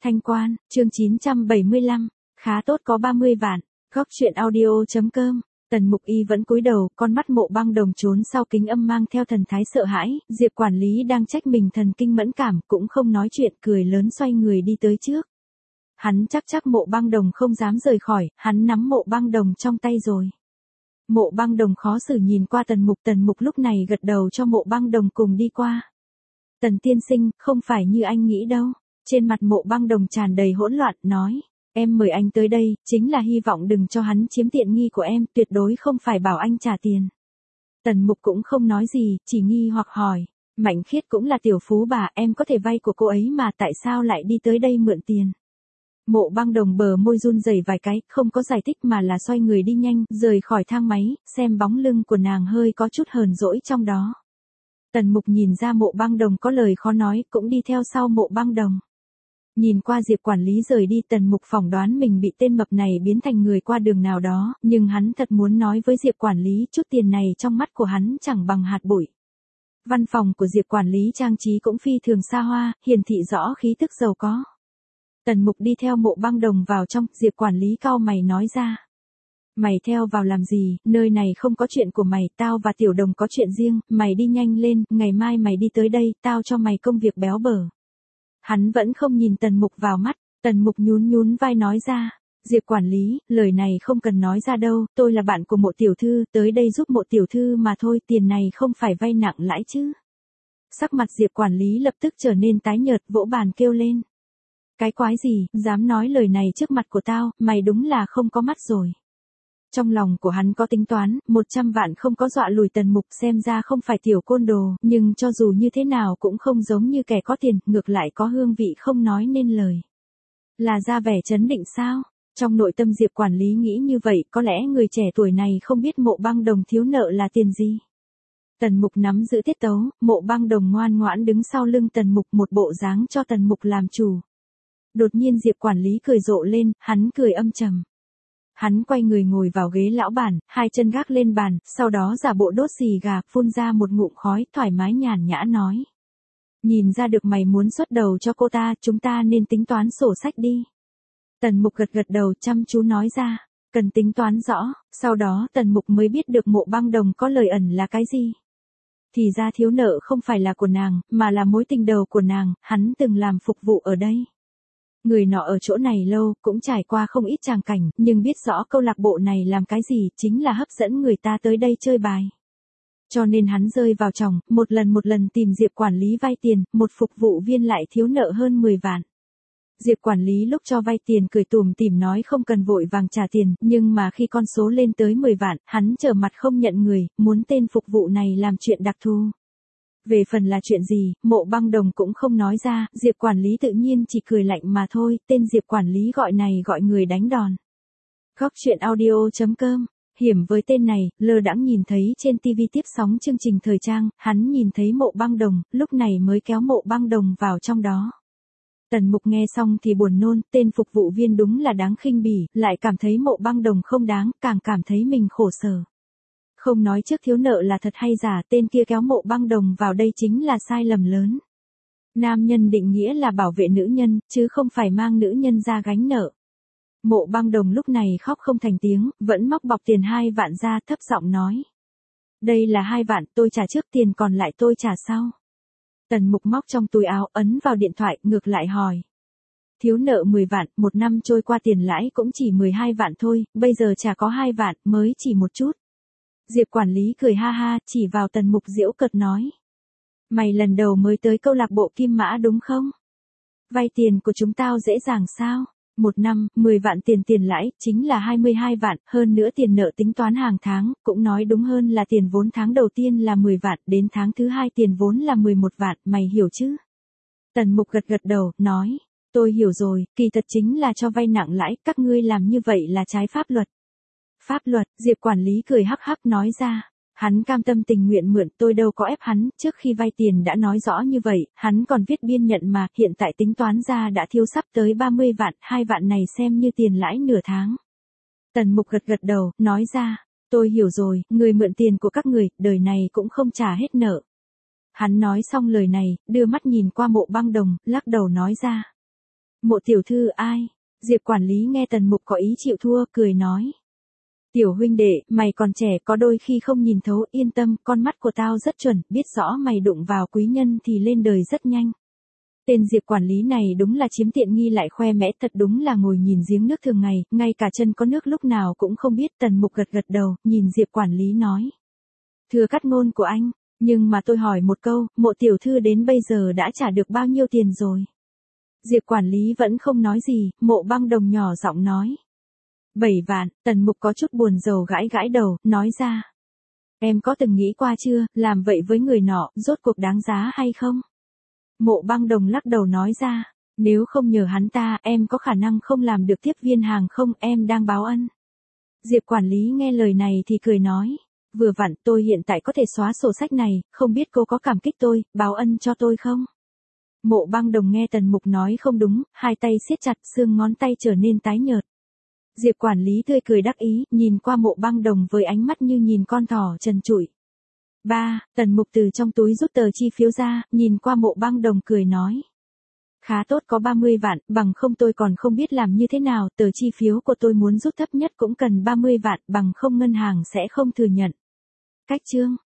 Thanh Quan, chương 975, khá tốt có 30 vạn, góc chuyện audio.com. Tần Mục Y vẫn cúi đầu, con mắt Mộ Băng Đồng trốn sau kính âm mang theo thần thái sợ hãi, Diệp quản lý đang trách mình thần kinh mẫn cảm, cũng không nói chuyện, cười lớn xoay người đi tới trước. Hắn chắc Mộ Băng Đồng không dám rời khỏi, hắn nắm Mộ Băng Đồng trong tay rồi. Mộ Băng Đồng khó xử nhìn qua Tần Mục lúc này gật đầu cho Mộ Băng Đồng cùng đi qua. Tần tiên sinh, không phải như anh nghĩ đâu. Trên mặt Mộ Băng Đồng tràn đầy hỗn loạn, nói, em mời anh tới đây, chính là hy vọng đừng cho hắn chiếm tiện nghi của em, tuyệt đối không phải bảo anh trả tiền. Tần Mục cũng không nói gì, chỉ nghi hoặc hỏi, Mạnh Khiết cũng là tiểu phú bà, em có thể vay của cô ấy mà tại sao lại đi tới đây mượn tiền. Mộ Băng Đồng bờ môi run rẩy vài cái, không có giải thích mà là xoay người đi nhanh, rời khỏi thang máy, xem bóng lưng của nàng hơi có chút hờn dỗi trong đó. Tần Mục nhìn ra Mộ Băng Đồng có lời khó nói, cũng đi theo sau Mộ Băng Đồng. Nhìn qua Diệp quản lý rời đi, Tần Mục phỏng đoán mình bị tên mập này biến thành người qua đường nào đó, nhưng hắn thật muốn nói với Diệp quản lý chút tiền này trong mắt của hắn chẳng bằng hạt bụi. Văn phòng của Diệp quản lý trang trí cũng phi thường xa hoa, hiển thị rõ khí tức giàu có. Tần Mục đi theo Mộ Băng Đồng vào trong, Diệp quản lý cau mày nói ra. Mày theo vào làm gì, nơi này không có chuyện của mày, tao và Tiểu Đồng có chuyện riêng, mày đi nhanh lên, ngày mai mày đi tới đây, tao cho mày công việc béo bở. Hắn vẫn không nhìn Tần Mục vào mắt, Tần Mục nhún vai nói ra, Diệp quản lý, lời này không cần nói ra đâu, tôi là bạn của Mộ tiểu thư, tới đây giúp Mộ tiểu thư mà thôi, tiền này không phải vay nặng lãi chứ. Sắc mặt Diệp quản lý lập tức trở nên tái nhợt, vỗ bàn kêu lên. Cái quái gì, dám nói lời này trước mặt của tao, mày đúng là không có mắt rồi. Trong lòng của hắn có tính toán, 100 vạn không có dọa lùi Tần Mục, xem ra không phải tiểu côn đồ, nhưng cho dù như thế nào cũng không giống như kẻ có tiền, ngược lại có hương vị không nói nên lời. Là ra vẻ trấn định sao? Trong nội tâm Diệp quản lý nghĩ như vậy, có lẽ người trẻ tuổi này không biết Mộ Băng Đồng thiếu nợ là tiền gì. Tần Mục nắm giữ tiết tấu, Mộ Băng Đồng ngoan ngoãn đứng sau lưng Tần Mục, một bộ dáng cho Tần Mục làm chủ. Đột nhiên Diệp quản lý cười rộ lên, hắn cười âm trầm. Hắn quay người ngồi vào ghế lão bản, hai chân gác lên bàn, sau đó giả bộ đốt xì gà, phun ra một ngụm khói, thoải mái nhàn nhã nói. Nhìn ra được mày muốn xuất đầu cho cô ta, chúng ta nên tính toán sổ sách đi. Tần Mục gật đầu chăm chú nói ra, cần tính toán rõ, sau đó Tần Mục mới biết được Mộ Băng Đồng có lời ẩn là cái gì. Thì ra thiếu nợ không phải là của nàng, mà là mối tình đầu của nàng, hắn từng làm phục vụ ở đây. Người nọ ở chỗ này lâu, cũng trải qua không ít tràng cảnh, nhưng biết rõ câu lạc bộ này làm cái gì, chính là hấp dẫn người ta tới đây chơi bài. Cho nên hắn rơi vào chòng, một lần tìm Diệp quản lý vay tiền, một phục vụ viên lại thiếu nợ hơn 10 vạn. Diệp quản lý lúc cho vay tiền cười tủm tỉm nói không cần vội vàng trả tiền, nhưng mà khi con số lên tới 10 vạn, hắn trở mặt không nhận người, muốn tên phục vụ này làm chuyện đặc thù. Về phần là chuyện gì, Mộ Băng Đồng cũng không nói ra, Diệp quản lý tự nhiên chỉ cười lạnh mà thôi, tên Diệp quản lý gọi này gọi người đánh đòn. Góc chuyện audio.com, hiểm với tên này, lơ đãng nhìn thấy trên TV tiếp sóng chương trình thời trang, hắn nhìn thấy Mộ Băng Đồng, lúc này mới kéo Mộ Băng Đồng vào trong đó. Tần Mục nghe xong thì buồn nôn, tên phục vụ viên đúng là đáng khinh bỉ, lại cảm thấy Mộ Băng Đồng không đáng, càng cảm thấy mình khổ sở. Không nói trước thiếu nợ là thật hay giả, tên kia kéo Mộ Băng Đồng vào đây chính là sai lầm lớn. Nam nhân định nghĩa là bảo vệ nữ nhân, chứ không phải mang nữ nhân ra gánh nợ. Mộ Băng Đồng lúc này khóc không thành tiếng, vẫn móc bọc tiền 2 vạn ra, thấp giọng nói. Đây là 2 vạn, tôi trả trước, tiền còn lại tôi trả sau. Tần Mục móc trong túi áo, ấn vào điện thoại, ngược lại hỏi. Thiếu nợ 10 vạn, một năm trôi qua tiền lãi cũng chỉ 12 vạn thôi, bây giờ trả có 2 vạn, mới chỉ một chút. Diệp quản lý cười ha ha, chỉ vào Tần Mục giễu cợt nói. Mày lần đầu mới tới câu lạc bộ Kim Mã đúng không? Vay tiền của chúng tao dễ dàng sao? Một năm, 10 vạn tiền lãi, chính là 22 vạn, hơn nữa tiền nợ tính toán hàng tháng, cũng nói đúng hơn là tiền vốn tháng đầu tiên là 10 vạn, đến tháng thứ 2 tiền vốn là 11 vạn, mày hiểu chứ? Tần Mục gật đầu, nói. Tôi hiểu rồi, kỳ thật chính là cho vay nặng lãi, các ngươi làm như vậy là trái pháp luật. Pháp luật, Diệp quản lý cười hắc hắc nói ra. Hắn cam tâm tình nguyện mượn, tôi đâu có ép hắn, trước khi vay tiền đã nói rõ như vậy, hắn còn viết biên nhận mà, hiện tại tính toán ra đã thiếu sắp tới 30 vạn, 2 vạn này xem như tiền lãi nửa tháng. Tần Mục gật đầu, nói ra, tôi hiểu rồi, người mượn tiền của các người, đời này cũng không trả hết nợ. Hắn nói xong lời này, đưa mắt nhìn qua Mộ Băng Đồng, lắc đầu nói ra. Mộ tiểu thư ai? Diệp quản lý nghe Tần Mục có ý chịu thua, cười nói. Tiểu huynh đệ, mày còn trẻ, có đôi khi không nhìn thấu, yên tâm, con mắt của tao rất chuẩn, biết rõ mày đụng vào quý nhân thì lên đời rất nhanh. Tên Diệp quản lý này đúng là chiếm tiện nghi lại khoe mẽ, thật đúng là ngồi nhìn giếng nước thường ngày, ngay cả chân có nước lúc nào cũng không biết. Tần Mục gật gật đầu, nhìn Diệp quản lý nói. Thưa cắt ngôn của anh, nhưng mà tôi hỏi một câu, Mộ tiểu thư đến bây giờ đã trả được bao nhiêu tiền rồi? Diệp quản lý vẫn không nói gì, Mộ Băng Đồng nhỏ giọng nói. 7 vạn, Tần Mục có chút buồn rầu gãi gãi đầu, nói ra. Em có từng nghĩ qua chưa, làm vậy với người nọ, rốt cuộc đáng giá hay không? Mộ Băng Đồng lắc đầu nói ra. Nếu không nhờ hắn ta, em có khả năng không làm được tiếp viên hàng không, em đang báo ân. Diệp quản lý nghe lời này thì cười nói. Vừa vặn, tôi hiện tại có thể xóa sổ sách này, không biết cô có cảm kích tôi, báo ân cho tôi không? Mộ Băng Đồng nghe Tần Mục nói không đúng, hai tay siết chặt, xương ngón tay trở nên tái nhợt. Diệp quản lý tươi cười đắc ý, nhìn qua Mộ Băng Đồng với ánh mắt như nhìn con thỏ trần trụi. Tần Mục từ trong túi rút tờ chi phiếu ra, nhìn qua Mộ Băng Đồng cười nói. Khá tốt, có 30 vạn, bằng không tôi còn không biết làm như thế nào, tờ chi phiếu của tôi muốn rút thấp nhất cũng cần 30 vạn, bằng không ngân hàng sẽ không thừa nhận. Cách chương.